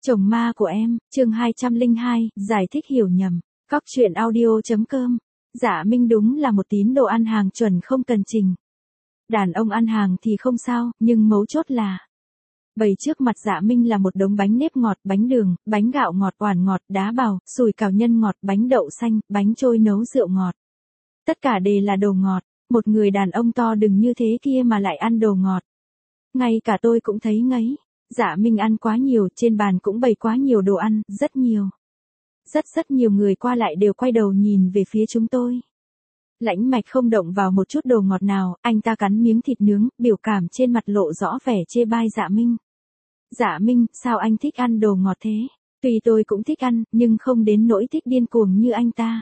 Chồng ma của em, chương 202, giải thích hiểu nhầm. Cóc truyện audio.com. Dạ Minh đúng là một tín đồ ăn hàng chuẩn không cần trình. Đàn ông ăn hàng thì không sao, nhưng mấu chốt là bày trước mặt Dạ Minh là một đống bánh nếp ngọt, bánh đường, bánh gạo ngọt, oản ngọt, đá bào, sùi cảo nhân ngọt, bánh đậu xanh, bánh trôi nấu rượu ngọt. Tất cả đều là đồ ngọt, một người đàn ông to đừng như thế kia mà lại ăn đồ ngọt. Ngay cả tôi cũng thấy ngấy. Dạ Minh ăn quá nhiều, trên bàn cũng bày quá nhiều đồ ăn, rất nhiều. Rất nhiều người qua lại đều quay đầu nhìn về phía chúng tôi. Lãnh Mạch không động vào một chút đồ ngọt nào, anh ta cắn miếng thịt nướng, biểu cảm trên mặt lộ rõ vẻ chê bai Dạ Minh. Dạ Minh, sao anh thích ăn đồ ngọt thế? Tuy tôi cũng thích ăn, nhưng không đến nỗi thích điên cuồng như anh ta.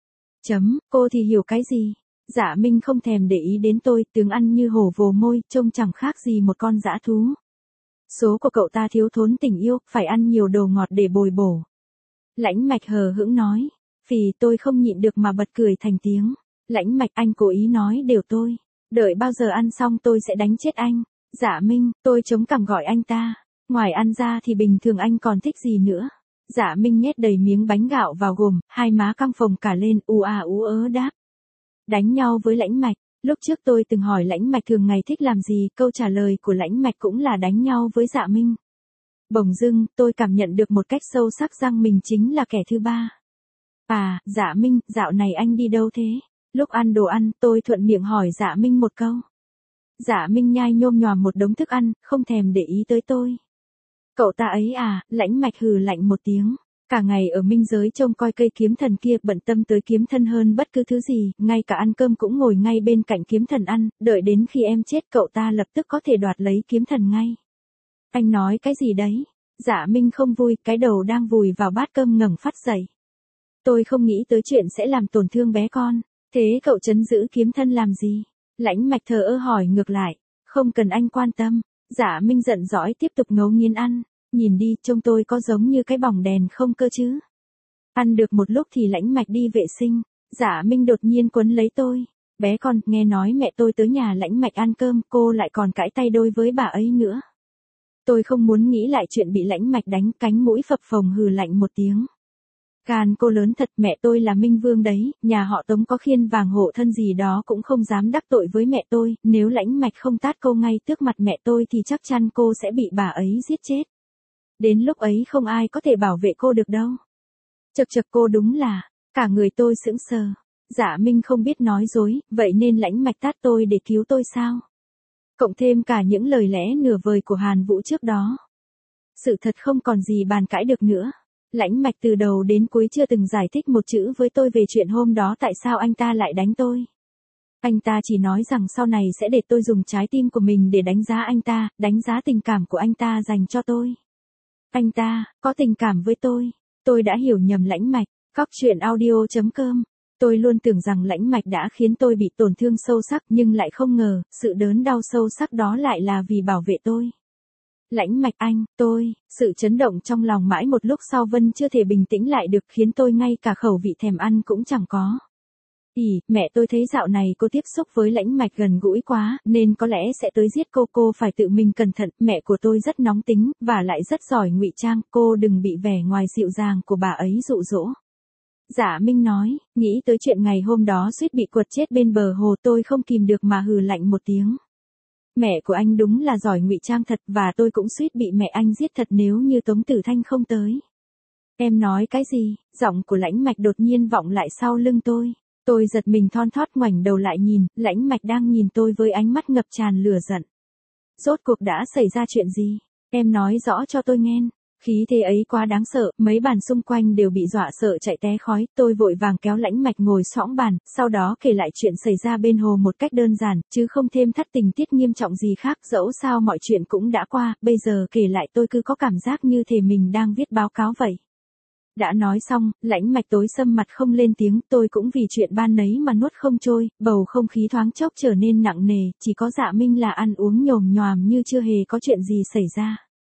Cô thì hiểu cái gì? Dạ Minh không thèm để ý đến tôi, tướng ăn như hổ vồ môi, trông chẳng khác gì một con dã thú. Số của cậu ta thiếu thốn tình yêu, phải ăn nhiều đồ ngọt để bồi bổ. Lãnh Mạch hờ hững nói. Tôi không nhịn được mà bật cười thành tiếng. Lãnh Mạch, anh cố ý nói đều tôi. Đợi bao giờ ăn xong tôi sẽ đánh chết anh. Dạ Minh, tôi chống cằm gọi anh ta. Ngoài ăn ra thì bình thường anh còn thích gì nữa? Dạ Minh nhét đầy miếng bánh gạo vào gồm, hai má căng phồng cả lên, ú ớ đáp. Đánh nhau với Lãnh Mạch. Lúc trước tôi từng hỏi Lãnh Mạch thường ngày thích làm gì, câu trả lời của Lãnh Mạch cũng là đánh nhau với Dạ Minh. Bỗng dưng, tôi cảm nhận được một cách sâu sắc rằng mình chính là kẻ thứ ba. Dạ Minh, dạo này anh đi đâu thế? Lúc ăn đồ ăn, tôi thuận miệng hỏi Dạ Minh một câu. Dạ Minh nhai nhôm nhòm một đống thức ăn, không thèm để ý tới tôi. Cậu ta ấy Lãnh Mạch hừ lạnh một tiếng. Cả ngày ở minh giới trông coi cây kiếm thần kia, bận tâm tới kiếm thân hơn bất cứ thứ gì, ngay cả ăn cơm cũng ngồi ngay bên cạnh kiếm thần ăn, đợi đến khi em chết cậu ta lập tức có thể đoạt lấy kiếm thần ngay. Anh nói cái gì đấy? Dạ Minh không vui, cái đầu đang vùi vào bát cơm ngẩng phát dậy. Tôi không nghĩ tới chuyện sẽ làm tổn thương bé con. Thế cậu trấn giữ kiếm thân làm gì? Lãnh Mạch thờ ơ hỏi ngược lại. Không cần anh quan tâm. Dạ Minh giận dõi tiếp tục ngấu nghiến ăn. Nhìn đi, trông tôi có giống như cái bỏng đèn không cơ chứ? Ăn được một lúc thì Lãnh Mạch đi vệ sinh. Dạ Minh đột nhiên quấn lấy tôi. Bé con, nghe nói mẹ tôi tới nhà Lãnh Mạch ăn cơm, cô lại còn cãi tay đôi với bà ấy nữa. Tôi không muốn nghĩ lại chuyện bị Lãnh Mạch đánh, cánh mũi phập phồng hừ lạnh một tiếng. Gan cô lớn thật, mẹ tôi là Minh Vương đấy, nhà họ Tống có khiên vàng hộ thân gì đó cũng không dám đắc tội với mẹ tôi, nếu Lãnh Mạch không tát cô ngay trước mặt mẹ tôi thì chắc chắn cô sẽ bị bà ấy giết chết. Đến lúc ấy không ai có thể bảo vệ cô được đâu. Chật cô đúng là, cả người tôi sững sờ. Dạ Minh không biết nói dối, vậy nên Lãnh Mạch tát tôi để cứu tôi sao? Cộng thêm cả những lời lẽ nửa vời của Hàn Vũ trước đó. Sự thật không còn gì bàn cãi được nữa. Lãnh Mạch từ đầu đến cuối chưa từng giải thích một chữ với tôi về chuyện hôm đó tại sao anh ta lại đánh tôi. Anh ta chỉ nói rằng sau này sẽ để tôi dùng trái tim của mình để đánh giá anh ta, đánh giá tình cảm của anh ta dành cho tôi. Anh ta, có tình cảm với tôi đã hiểu nhầm Lãnh Mạch. Cóc truyện audio.com. Tôi luôn tưởng rằng Lãnh Mạch đã khiến tôi bị tổn thương sâu sắc nhưng lại không ngờ, sự đớn đau sâu sắc đó lại là vì bảo vệ tôi. Lãnh Mạch anh, sự chấn động trong lòng mãi một lúc sau vẫn chưa thể bình tĩnh lại được khiến tôi ngay cả khẩu vị thèm ăn cũng chẳng có. Mẹ tôi thấy dạo này cô tiếp xúc với Lãnh Mạch gần gũi quá, nên có lẽ sẽ tới giết cô phải tự mình cẩn thận, mẹ của tôi rất nóng tính, và lại rất giỏi ngụy trang, cô đừng bị vẻ ngoài dịu dàng của bà ấy dụ dỗ. Dạ Minh nói, nghĩ tới chuyện ngày hôm đó suýt bị quật chết bên bờ hồ tôi không kìm được mà hừ lạnh một tiếng. Mẹ của anh đúng là giỏi ngụy trang thật và tôi cũng suýt bị mẹ anh giết thật nếu như Tống Tử Thanh không tới. Em nói cái gì? Giọng của Lãnh Mạch đột nhiên vọng lại sau lưng tôi. Tôi giật mình thon thót ngoảnh đầu lại nhìn, Lãnh Mạch đang nhìn tôi với ánh mắt ngập tràn lửa giận. Rốt cuộc đã xảy ra chuyện gì? Em nói rõ cho tôi nghe. Khí thế ấy quá đáng sợ, mấy bàn xung quanh đều bị dọa sợ chạy té khói, tôi vội vàng kéo Lãnh Mạch ngồi sõng bàn, sau đó kể lại chuyện xảy ra bên hồ một cách đơn giản, chứ không thêm thắt tình tiết nghiêm trọng gì khác, dẫu sao mọi chuyện cũng đã qua, bây giờ kể lại tôi cứ có cảm giác như thể mình đang viết báo cáo vậy. Đã nói xong, Lãnh Mạch tối sầm mặt không lên tiếng, tôi cũng vì chuyện ban nấy mà nuốt không trôi, bầu không khí thoáng chốc trở nên nặng nề, chỉ có Dạ Minh là ăn uống nhồm nhoàm như chưa hề có chuyện gì xảy ra.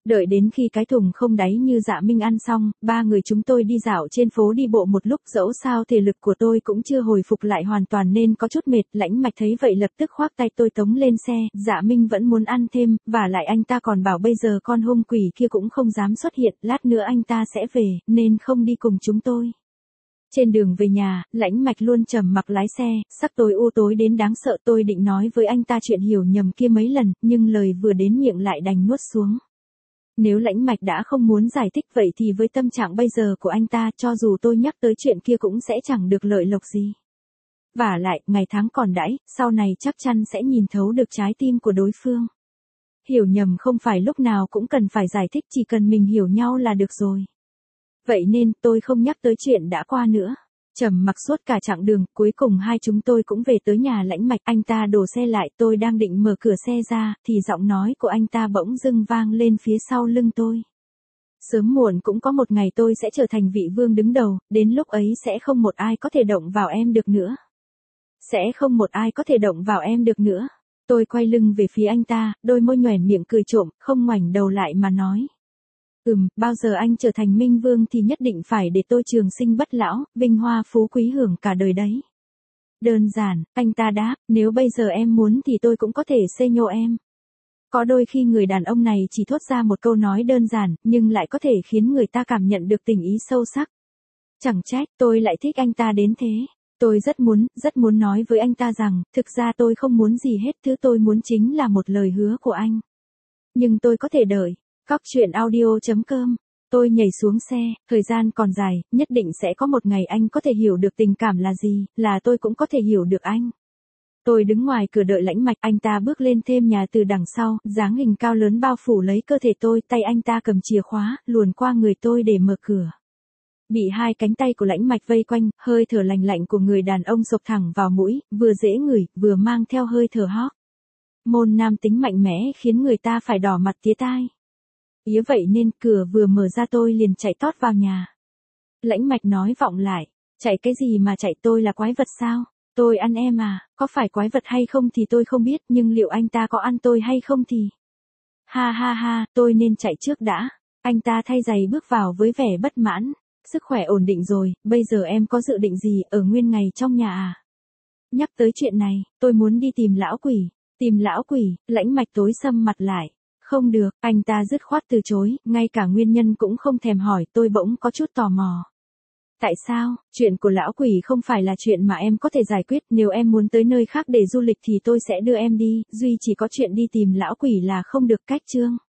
Đợi đến khi cái thùng không đáy như Dạ Minh ăn xong, ba người chúng tôi đi dạo trên phố đi bộ một lúc, dẫu sao thể lực của tôi cũng chưa hồi phục lại hoàn toàn nên có chút mệt. Lãnh Mạch thấy vậy lập tức khoác tay tôi tống lên xe. Dạ Minh vẫn muốn ăn thêm, và lại anh ta còn bảo bây giờ con hung quỷ kia cũng không dám xuất hiện, lát nữa anh ta sẽ về, nên không đi cùng chúng tôi. Trên đường về nhà, Lãnh Mạch luôn trầm mặc lái xe, sắc tối u tối đến đáng sợ. Tôi định nói với anh ta chuyện hiểu nhầm kia mấy lần, nhưng lời vừa đến miệng lại đành nuốt xuống. Nếu Lãnh Mạch đã không muốn giải thích vậy thì với tâm trạng bây giờ của anh ta, cho dù tôi nhắc tới chuyện kia cũng sẽ chẳng được lợi lộc gì. Vả lại, ngày tháng còn đãi, sau này chắc chắn sẽ nhìn thấu được trái tim của đối phương. Hiểu nhầm không phải lúc nào cũng cần phải giải thích, chỉ cần mình hiểu nhau là được rồi. Vậy nên tôi không nhắc tới chuyện đã qua nữa. Trầm mặc suốt cả chặng đường, cuối cùng hai chúng tôi cũng về tới nhà Lãnh Mạch. Anh ta đổ xe lại, tôi đang định mở cửa xe ra, thì giọng nói của anh ta bỗng dưng vang lên phía sau lưng tôi. Sớm muộn cũng có một ngày tôi sẽ trở thành vị vương đứng đầu, đến lúc ấy sẽ không một ai có thể động vào em được nữa. Sẽ không một ai có thể động vào em được nữa. Tôi quay lưng về phía anh ta, đôi môi nhoẻn miệng cười trộm, không ngoảnh đầu lại mà nói. Bao giờ anh trở thành minh vương thì nhất định phải để tôi trường sinh bất lão, vinh hoa phú quý hưởng cả đời đấy. Đơn giản, anh ta đáp, nếu bây giờ em muốn thì tôi cũng có thể say nhô em. Có đôi khi người đàn ông này chỉ thốt ra một câu nói đơn giản, nhưng lại có thể khiến người ta cảm nhận được tình ý sâu sắc. Chẳng trách tôi lại thích anh ta đến thế. Tôi rất muốn nói với anh ta rằng, thực ra tôi không muốn gì hết, thứ tôi muốn chính là một lời hứa của anh. Nhưng tôi có thể đợi. Cóc truyện audio.com. Tôi nhảy xuống xe, thời gian còn dài, nhất định sẽ có một ngày anh có thể hiểu được tình cảm là gì, là tôi cũng có thể hiểu được anh. Tôi đứng ngoài cửa đợi Lãnh Mạch, anh ta bước lên thêm nhà từ đằng sau, dáng hình cao lớn bao phủ lấy cơ thể tôi, tay anh ta cầm chìa khóa, luồn qua người tôi để mở cửa. Bị hai cánh tay của Lãnh Mạch vây quanh, hơi thở lành lạnh của người đàn ông xộc thẳng vào mũi, vừa dễ ngửi, vừa mang theo hơi thở hót. Môn nam tính mạnh mẽ khiến người ta phải đỏ mặt tía tai. Ý vậy nên cửa vừa mở ra tôi liền chạy tót vào nhà. Lãnh Mạch nói vọng lại, chạy cái gì mà chạy, tôi là quái vật sao? Tôi ăn em à, có phải quái vật hay không thì tôi không biết, nhưng liệu anh ta có ăn tôi hay không thì... Ha ha ha, tôi nên chạy trước đã. Anh ta thay giày bước vào với vẻ bất mãn. Sức khỏe ổn định rồi, bây giờ em có dự định gì, ở nguyên ngày trong nhà à? Nhắc tới chuyện này, tôi muốn đi tìm lão quỷ. Tìm lão quỷ, Lãnh Mạch tối sầm mặt lại. Không được, anh ta dứt khoát từ chối, ngay cả nguyên nhân cũng không thèm hỏi. Tôi bỗng có chút tò mò. Tại sao? Chuyện của lão quỷ không phải là chuyện mà em có thể giải quyết, nếu em muốn tới nơi khác để du lịch thì tôi sẽ đưa em đi, duy chỉ có chuyện đi tìm lão quỷ là không được. Cách chương